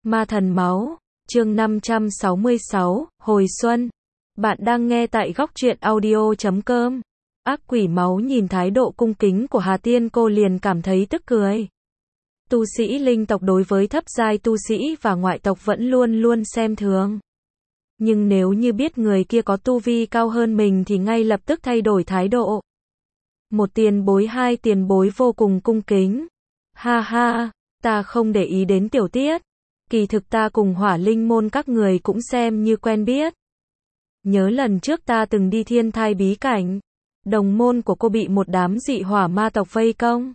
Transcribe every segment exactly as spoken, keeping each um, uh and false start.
Ma thần máu, chương năm trăm sáu mươi sáu, hồi xuân. Bạn đang nghe tại góc truyện audio chấm com. Ác quỷ máu nhìn thái độ cung kính của Hà Tiên cô liền cảm thấy tức cười. Tu sĩ linh tộc đối với thấp giai tu sĩ và ngoại tộc vẫn luôn luôn xem thường. Nhưng nếu như biết người kia có tu vi cao hơn mình thì ngay lập tức thay đổi thái độ. Một tiền bối hai tiền bối vô cùng cung kính. Ha ha, ta không để ý đến tiểu tiết. Kỳ thực ta cùng Hỏa Linh môn các người cũng xem như quen biết. Nhớ lần trước ta từng đi thiên thai bí cảnh. Đồng môn của cô bị một đám dị hỏa ma tộc vây công.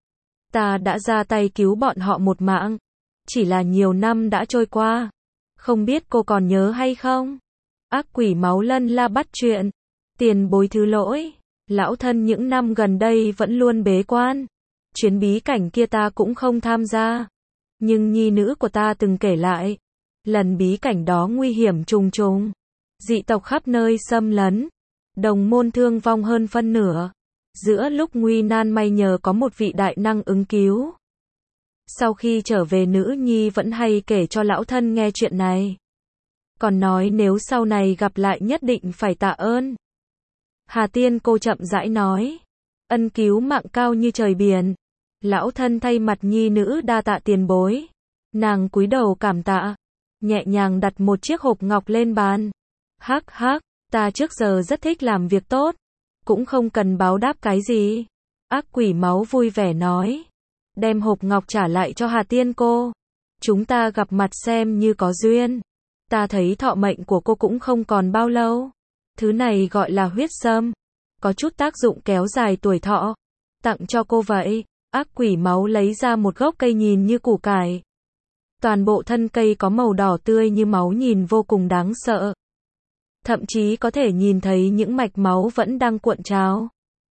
Ta đã ra tay cứu bọn họ một mạng. Chỉ là nhiều năm đã trôi qua. Không biết cô còn nhớ hay không? Ác quỷ máu lân la bắt chuyện. Tiền bối thứ lỗi. Lão thân những năm gần đây vẫn luôn bế quan. Chuyến bí cảnh kia ta cũng không tham gia. Nhưng nhi nữ của ta từng kể lại. Lần bí cảnh đó nguy hiểm trùng trùng. Dị tộc khắp nơi xâm lấn. Đồng môn thương vong hơn phân nửa. Giữa lúc nguy nan may nhờ có một vị đại năng ứng cứu. Sau khi trở về nữ nhi vẫn hay kể cho lão thân nghe chuyện này. Còn nói nếu sau này gặp lại nhất định phải tạ ơn. Hà Tiên cô chậm rãi nói. Ân cứu mạng cao như trời biển. Lão thân thay mặt nhi nữ đa tạ tiền bối. Nàng cúi đầu cảm tạ. Nhẹ nhàng đặt một chiếc hộp ngọc lên bàn. Hắc hắc, ta trước giờ rất thích làm việc tốt. Cũng không cần báo đáp cái gì. Ác quỷ máu vui vẻ nói. Đem hộp ngọc trả lại cho Hà Tiên cô. Chúng ta gặp mặt xem như có duyên. Ta thấy thọ mệnh của cô cũng không còn bao lâu. Thứ này gọi là huyết sâm. Có chút tác dụng kéo dài tuổi thọ. Tặng cho cô vậy. Ác quỷ máu lấy ra một gốc cây nhìn như củ cải. Toàn bộ thân cây có màu đỏ tươi như máu nhìn vô cùng đáng sợ. Thậm chí có thể nhìn thấy những mạch máu vẫn đang cuộn trào.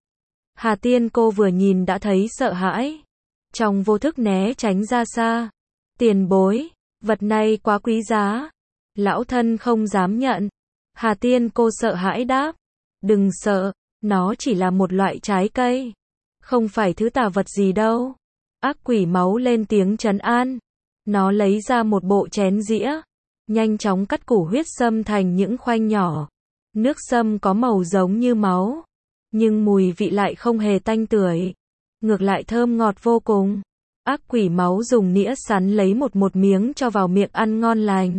Hà Tiên cô vừa nhìn đã thấy sợ hãi. Trong vô thức né tránh ra xa. Tiền bối, vật này quá quý giá. Lão thân không dám nhận. Hà Tiên cô sợ hãi đáp. Đừng sợ, nó chỉ là một loại trái cây. Không phải thứ tà vật gì đâu. Ác quỷ máu lên tiếng trấn an. Nó lấy ra một bộ chén dĩa. Nhanh chóng cắt củ huyết sâm thành những khoanh nhỏ. Nước sâm có màu giống như máu. Nhưng mùi vị lại không hề tanh tưởi. Ngược lại thơm ngọt vô cùng. Ác quỷ máu dùng nĩa sắn lấy một một miếng cho vào miệng ăn ngon lành.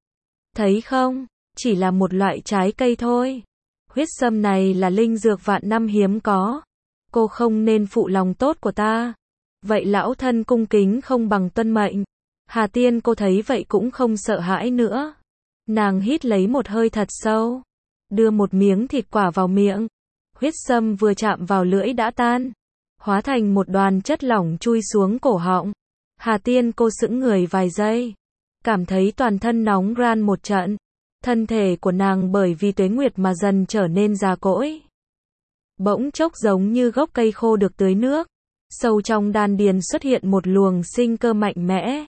Thấy không? Chỉ là một loại trái cây thôi. Huyết sâm này là linh dược vạn năm hiếm có. Cô không nên phụ lòng tốt của ta. Vậy lão thân cung kính không bằng tuân mệnh. Hà Tiên cô thấy vậy cũng không sợ hãi nữa. Nàng hít lấy một hơi thật sâu. Đưa một miếng thịt quả vào miệng. Huyết sâm vừa chạm vào lưỡi đã tan. Hóa thành một đoàn chất lỏng chui xuống cổ họng. Hà Tiên cô sững người vài giây. Cảm thấy toàn thân nóng ran một trận. Thân thể của nàng bởi vì tuế nguyệt mà dần trở nên già cỗi. Bỗng chốc giống như gốc cây khô được tưới nước. Sâu trong đan điền xuất hiện một luồng sinh cơ mạnh mẽ.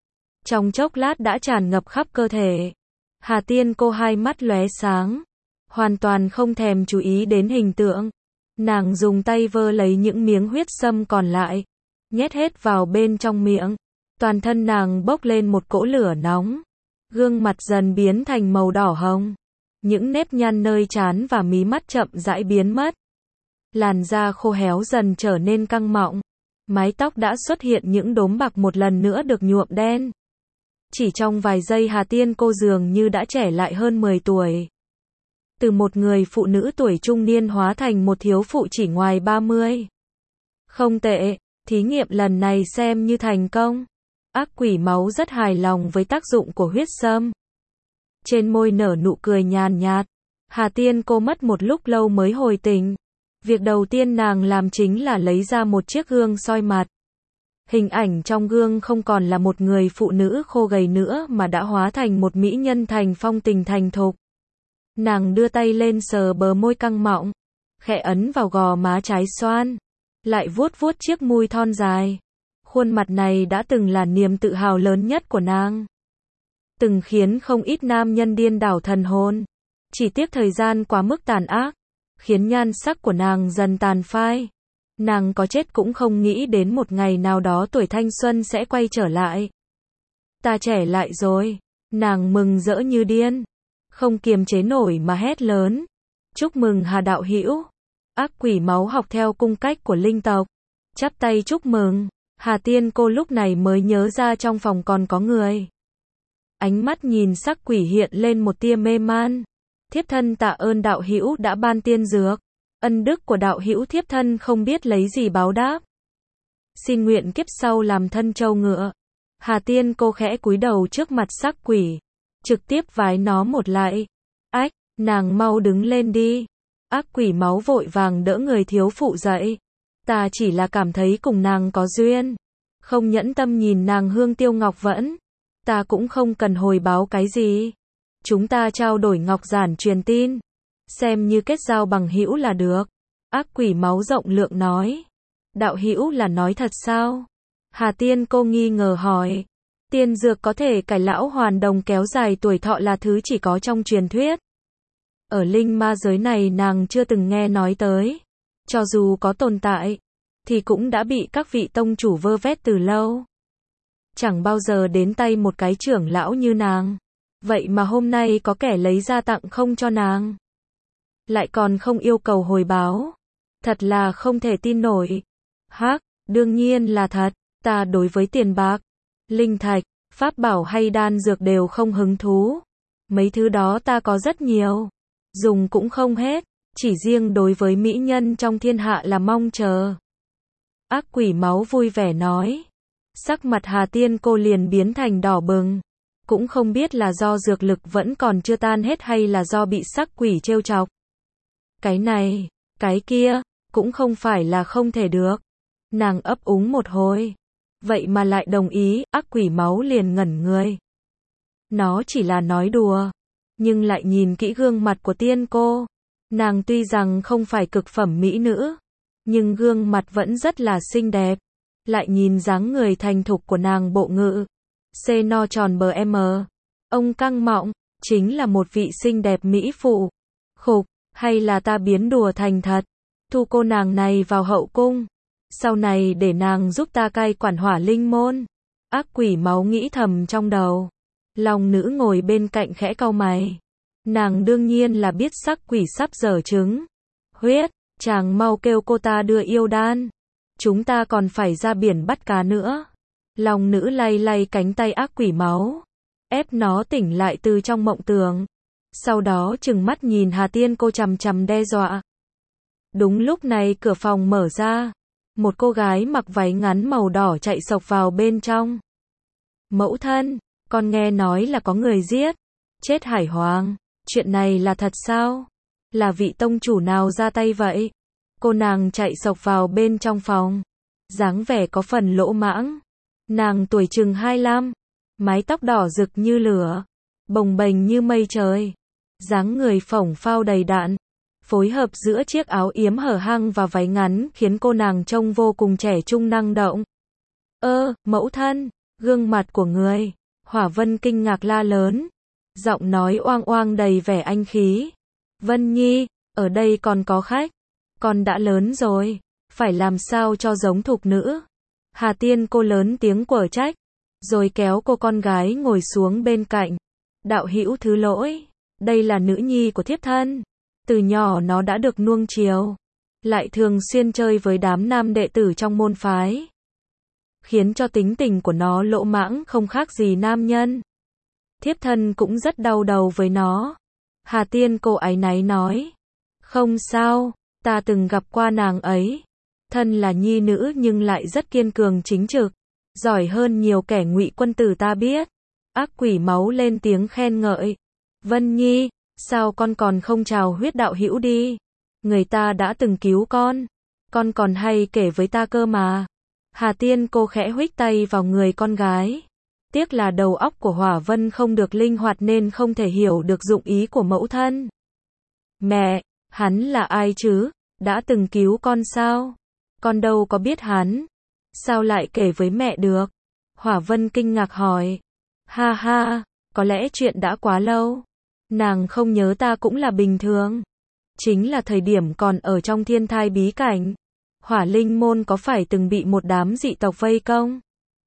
Trong chốc lát đã tràn ngập khắp cơ thể. Hà Tiên cô hai mắt lóe sáng. Hoàn toàn không thèm chú ý đến hình tượng. Nàng dùng tay vơ lấy những miếng huyết sâm còn lại. Nhét hết vào bên trong miệng. Toàn thân nàng bốc lên một cỗ lửa nóng. Gương mặt dần biến thành màu đỏ hồng. Những nếp nhăn nơi trán và mí mắt chậm rãi biến mất. Làn da khô héo dần trở nên căng mọng. Mái tóc đã xuất hiện những đốm bạc một lần nữa được nhuộm đen. Chỉ trong vài giây Hà Tiên cô dường như đã trẻ lại hơn mười tuổi. Từ một người phụ nữ tuổi trung niên hóa thành một thiếu phụ chỉ ngoài ba mươi. Không tệ, thí nghiệm lần này xem như thành công. Ác quỷ máu rất hài lòng với tác dụng của huyết sâm. Trên môi nở nụ cười nhàn nhạt. Hà Tiên cô mất một lúc lâu mới hồi tỉnh. Việc đầu tiên nàng làm chính là lấy ra một chiếc gương soi mặt. Hình ảnh trong gương không còn là một người phụ nữ khô gầy nữa mà đã hóa thành một mỹ nhân thành phong tình thành thục. Nàng đưa tay lên sờ bờ môi căng mọng, khẽ ấn vào gò má trái xoan, lại vuốt vuốt chiếc mũi thon dài. Khuôn mặt này đã từng là niềm tự hào lớn nhất của nàng. Từng khiến không ít nam nhân điên đảo thần hồn. Chỉ tiếc thời gian quá mức tàn ác, khiến nhan sắc của nàng dần tàn phai. Nàng có chết cũng không nghĩ đến một ngày nào đó tuổi thanh xuân sẽ quay trở lại. ta trẻ lại rồi. Nàng mừng rỡ như điên, không kiềm chế nổi mà hét lớn. Chúc mừng Hà đạo hữu. Ác quỷ máu học theo cung cách của linh tộc, chắp tay chúc mừng. Hà Tiên cô lúc này mới nhớ ra trong phòng còn có người. Ánh mắt nhìn sắc quỷ hiện lên một tia mê man. Thiếp thân tạ ơn đạo hữu đã ban tiên dược. Ân đức của đạo hữu thiếp thân không biết lấy gì báo đáp. Xin nguyện kiếp sau làm thân trâu ngựa. Hà Tiên cô khẽ cúi đầu trước mặt sắc quỷ, trực tiếp vái nó một lạy. Ách, nàng mau đứng lên đi. Ác quỷ máu vội vàng đỡ người thiếu phụ dậy. Ta chỉ là cảm thấy cùng nàng có duyên, không nhẫn tâm nhìn nàng hương tiêu ngọc vẫn. Ta cũng không cần hồi báo cái gì. Chúng ta trao đổi ngọc giản truyền tin, xem như kết giao bằng hữu là được. Ác quỷ máu rộng lượng nói. Đạo hữu là nói thật sao? Hà Tiên cô nghi ngờ hỏi. Tiên dược có thể cải lão hoàn đồng kéo dài tuổi thọ là thứ chỉ có trong truyền thuyết. Ở linh ma giới này nàng chưa từng nghe nói tới. Cho dù có tồn tại, thì cũng đã bị các vị tông chủ vơ vét từ lâu. Chẳng bao giờ đến tay một cái trưởng lão như nàng. Vậy mà hôm nay có kẻ lấy ra tặng không cho nàng. Lại còn không yêu cầu hồi báo. Thật là không thể tin nổi. Hắc, đương nhiên là thật. Ta đối với tiền bạc, linh thạch, pháp bảo hay đan dược đều không hứng thú. Mấy thứ đó ta có rất nhiều, dùng cũng không hết. Chỉ riêng đối với mỹ nhân trong thiên hạ là mong chờ. Ác quỷ máu vui vẻ nói. Sắc mặt Hà Tiên cô liền biến thành đỏ bừng. Cũng không biết là do dược lực vẫn còn chưa tan hết hay là do bị sắc quỷ trêu chọc. Cái này, cái kia, cũng không phải là không thể được. Nàng ấp úng một hồi. Vậy mà lại đồng ý, ác quỷ máu liền ngẩn người. Nó chỉ là nói đùa. Nhưng lại nhìn kỹ gương mặt của Tiên cô. Nàng tuy rằng không phải cực phẩm mỹ nữ, nhưng gương mặt vẫn rất là xinh đẹp. Lại nhìn dáng người thành thục của nàng bộ ngự. C no tròn bờ M. Ông căng mọng, chính là một vị xinh đẹp mỹ phụ. Khục, hay là ta biến đùa thành thật. Thu cô nàng này vào hậu cung. Sau này để nàng giúp ta cai quản hỏa linh môn. Ác quỷ máu nghĩ thầm trong đầu. Lòng nữ ngồi bên cạnh khẽ cau mày. Nàng đương nhiên là biết sắc quỷ sắp giở trứng. Huyết, chàng mau kêu cô ta đưa yêu đan. Chúng ta còn phải ra biển bắt cá nữa. Lòng nữ lay lay cánh tay ác quỷ máu, ép nó tỉnh lại từ trong mộng tưởng. Sau đó trừng mắt nhìn Hà Tiên cô chằm chằm đe dọa. Đúng lúc này cửa phòng mở ra. Một cô gái mặc váy ngắn màu đỏ chạy xộc vào bên trong. Mẫu thân, con nghe nói là có người giết. Chết hải hoàng. Chuyện này là thật sao? Là vị tông chủ nào ra tay vậy? Cô nàng chạy xộc vào bên trong phòng. Dáng vẻ có phần lỗ mãng. Nàng tuổi chừng hai mươi lăm. Mái tóc đỏ rực như lửa. Bồng bềnh như mây trời. Dáng người phổng phao đầy đặn. Phối hợp giữa chiếc áo yếm hở hang và váy ngắn khiến cô nàng trông vô cùng trẻ trung năng động. Ơ, mẫu thân, gương mặt của người. Hỏa Vân kinh ngạc la lớn. Giọng nói oang oang đầy vẻ anh khí. Vân Nhi, ở đây còn có khách. Con đã lớn rồi, phải làm sao cho giống thục nữ. Hà Tiên cô lớn tiếng quở trách, rồi kéo cô con gái ngồi xuống bên cạnh. Đạo hữu thứ lỗi, đây là nữ nhi của thiếp thân. Từ nhỏ nó đã được nuông chiều, lại thường xuyên chơi với đám nam đệ tử trong môn phái, khiến cho tính tình của nó lỗ mãng không khác gì nam nhân. Thiếp thân cũng rất đau đầu với nó. Hà Tiên cô áy náy nói. Không sao, ta từng gặp qua nàng ấy. Thân là nhi nữ nhưng lại rất kiên cường chính trực, giỏi hơn nhiều kẻ ngụy quân tử ta biết. Ác quỷ máu lên tiếng khen ngợi. Vân Nhi, sao con còn không chào huyết đạo hữu đi? Người ta đã từng cứu con, con còn hay kể với ta cơ mà. Hà Tiên cô khẽ huých tay vào người con gái. Tiếc là đầu óc của Hỏa Vân không được linh hoạt nên không thể hiểu được dụng ý của mẫu thân. Mẹ, hắn là ai chứ? Đã từng cứu con sao? Con đâu có biết hắn. Sao lại kể với mẹ được? Hỏa Vân kinh ngạc hỏi. Ha ha, có lẽ chuyện đã quá lâu. Nàng không nhớ ta cũng là bình thường. Chính là thời điểm còn ở trong thiên thai bí cảnh. Hỏa linh môn có phải từng bị một đám dị tộc vây công?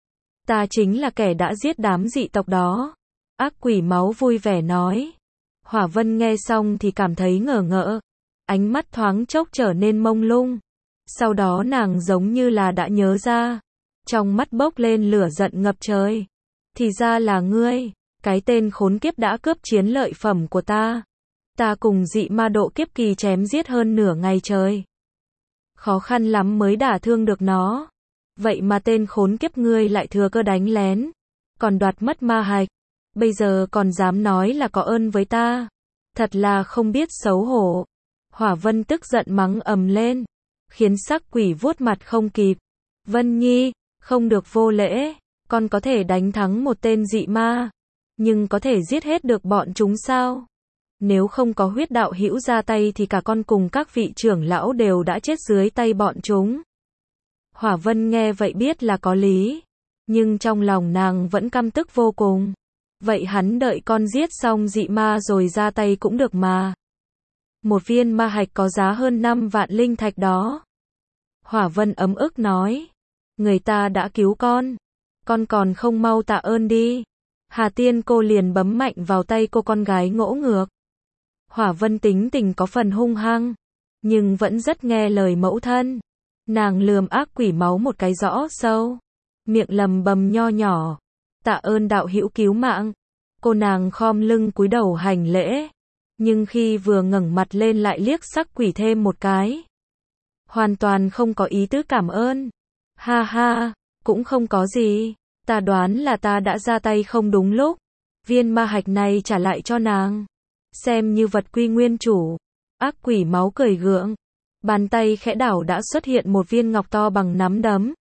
Ta chính là kẻ đã giết đám dị tộc đó. Ác quỷ máu vui vẻ nói. Hỏa Vân nghe xong thì cảm thấy ngờ ngợ. Ánh mắt thoáng chốc trở nên mông lung. Sau đó nàng giống như là đã nhớ ra. Trong mắt bốc lên lửa giận ngập trời. Thì ra là ngươi, cái tên khốn kiếp đã cướp chiến lợi phẩm của ta. Ta cùng dị ma độ kiếp kỳ chém giết hơn nửa ngày trời. Khó khăn lắm mới đả thương được nó. Vậy mà tên khốn kiếp ngươi lại thừa cơ đánh lén. Còn đoạt mất ma hạch. Bây giờ còn dám nói là có ơn với ta. Thật là không biết xấu hổ. Hỏa Vân tức giận mắng ầm lên. Khiến sắc quỷ vuốt mặt không kịp. Vân Nhi, không được vô lễ. Con có thể đánh thắng một tên dị ma. Nhưng có thể giết hết được bọn chúng sao? Nếu không có huyết đạo hữu ra tay thì cả con cùng các vị trưởng lão đều đã chết dưới tay bọn chúng. Hỏa Vân nghe vậy biết là có lý. Nhưng trong lòng nàng vẫn căm tức vô cùng. Vậy hắn đợi con giết xong dị ma rồi ra tay cũng được mà. Một viên ma hạch có giá hơn năm vạn linh thạch đó. Hỏa Vân ấm ức nói. Người ta đã cứu con. Con còn không mau tạ ơn đi. Hà Tiên cô liền bấm mạnh vào tay cô con gái ngỗ ngược. Hỏa Vân tính tình có phần hung hăng. Nhưng vẫn rất nghe lời mẫu thân. Nàng lườm ác quỷ máu một cái rõ sâu. Miệng lầm bầm nho nhỏ. Tạ ơn đạo hữu cứu mạng. Cô nàng khom lưng cúi đầu hành lễ. Nhưng khi vừa ngẩng mặt lên lại liếc sắc quỷ thêm một cái. Hoàn toàn không có ý tứ cảm ơn. Ha ha, cũng không có gì. Ta đoán là ta đã ra tay không đúng lúc. Viên ma hạch này trả lại cho nàng. Xem như vật quy nguyên chủ. Ác quỷ máu cười gượng. Bàn tay khẽ đảo đã xuất hiện một viên ngọc to bằng nắm đấm.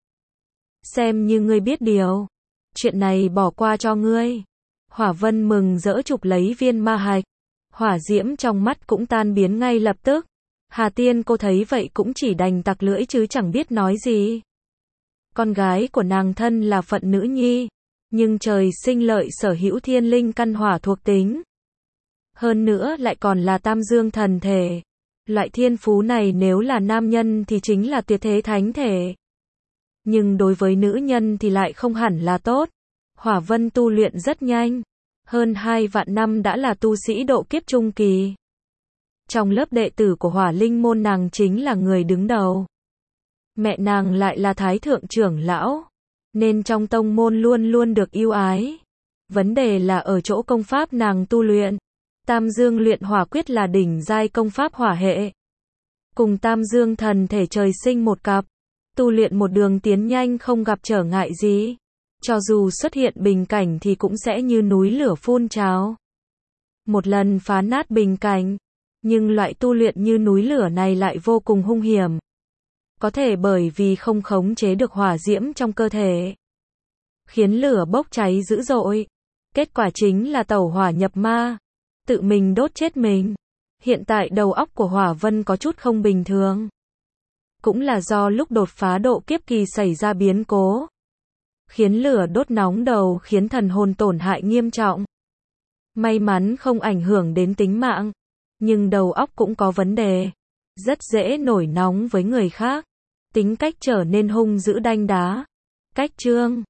Xem như ngươi biết điều. Chuyện này bỏ qua cho ngươi. Hỏa Vân mừng rỡ chụp lấy viên ma hạch. Hỏa diễm trong mắt cũng tan biến ngay lập tức. Hà Tiên cô thấy vậy cũng chỉ đành tặc lưỡi chứ chẳng biết nói gì. Con gái của nàng thân là phận nữ nhi. Nhưng trời sinh lợi sở hữu thiên linh căn hỏa thuộc tính. Hơn nữa lại còn là tam dương thần thể. Loại thiên phú này nếu là nam nhân thì chính là tuyệt thế thánh thể. Nhưng đối với nữ nhân thì lại không hẳn là tốt. Hỏa Vân tu luyện rất nhanh. Hơn hai vạn năm đã là tu sĩ độ kiếp trung kỳ. Trong lớp đệ tử của Hỏa Linh môn nàng chính là người đứng đầu. Mẹ nàng lại là thái thượng trưởng lão. Nên trong tông môn luôn luôn được yêu ái. Vấn đề là ở chỗ công pháp nàng tu luyện. Tam dương luyện hỏa quyết là đỉnh giai công pháp hỏa hệ. Cùng tam dương thần thể trời sinh một cặp. Tu luyện một đường tiến nhanh không gặp trở ngại gì. Cho dù xuất hiện bình cảnh thì cũng sẽ như núi lửa phun trào. Một lần phá nát bình cảnh. Nhưng loại tu luyện như núi lửa này lại vô cùng hung hiểm. Có thể bởi vì không khống chế được hỏa diễm trong cơ thể. Khiến lửa bốc cháy dữ dội. Kết quả chính là tẩu hỏa nhập ma. Tự mình đốt chết mình. Hiện tại đầu óc của Hỏa Vân có chút không bình thường. Cũng là do lúc đột phá độ kiếp kỳ xảy ra biến cố. Khiến lửa đốt nóng đầu khiến thần hồn tổn hại nghiêm trọng. May mắn không ảnh hưởng đến tính mạng. Nhưng đầu óc cũng có vấn đề. Rất dễ nổi nóng với người khác. Tính cách trở nên hung dữ đanh đá. Cách chương